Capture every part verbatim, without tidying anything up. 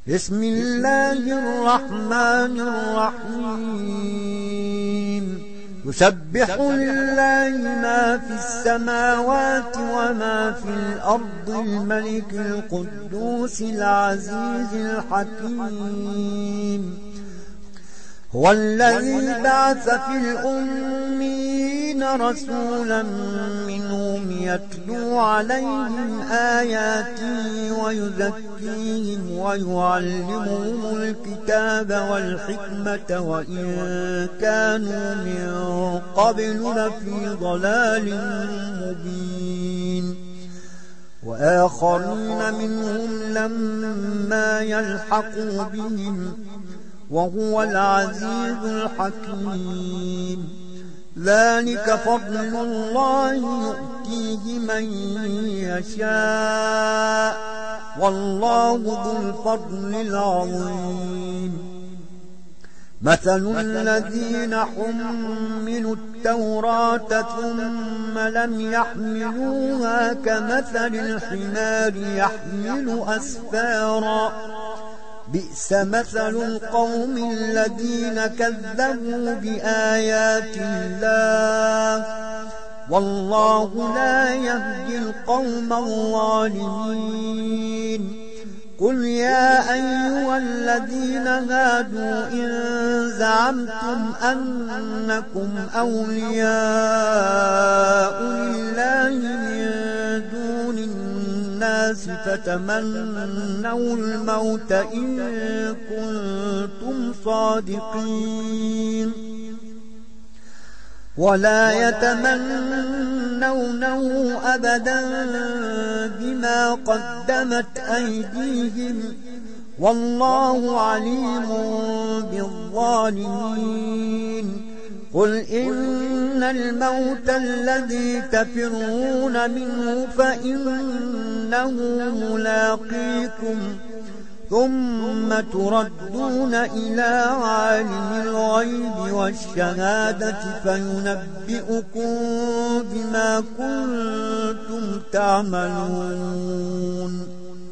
بسم الله الرحمن الرحيم يسبح لله ما في السماوات وما في الأرض الملك القدوس العزيز الحكيم هو الذي بعث في الأميين رسولا منهم يتلو عليهم آياته ويزكيهم ويعلمهم الكتاب والحكمة وإن كانوا من قبل لفي ضلال مبين وآخرين منهم لما يلحقوا بهم وهو العزيز الحكيم ذلك فضل الله يؤتيه من يشاء والله ذو الفضل العظيم مثل الذين حملوا التوراة ثم لم يحملوها كمثل الحمار يحمل أسفارا بئس مثل القوم الذين كذبوا بآيات الله والله لا يهدي القوم الظالمين قل يا أيها الذين هادوا إن زعمتم أنكم أولياء لله من دون الناس فتمنوا الموت إن كنتم صادقين ولا يتمنونه أبدا بما قدمت أيديهم والله عليم بالظالمين قل إن الموت الذي تفرون منه فإنه ملاقيكم ثم تردون إلى عالم الغيب والشهادة فينبئكم بما كنتم تعملون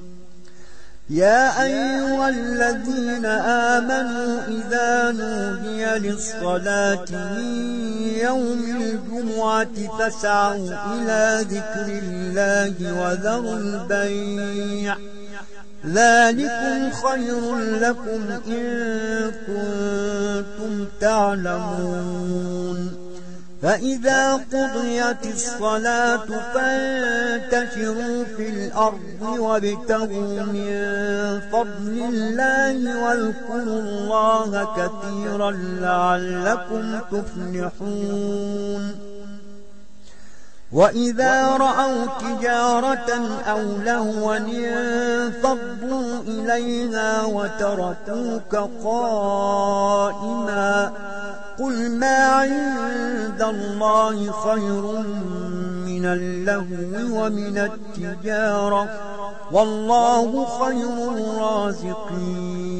يا أيها الذين آمنوا إذا نودي للصلاة من يوم الجمعة فاسعوا إلى ذكر الله وذروا البيع ذلكم خير لكم إن كنتم تعلمون فإذا قضيت الصلاة فانتشروا في الأرض وابتغوا من فضل الله واذكروا الله كثيرا لعلكم تفلحون وإذا رأوا تجارة أو لهوا انفضوا إليها وتركوك قائما قل ما عند الله خير من اللهو ومن التجارة والله خير الرازقين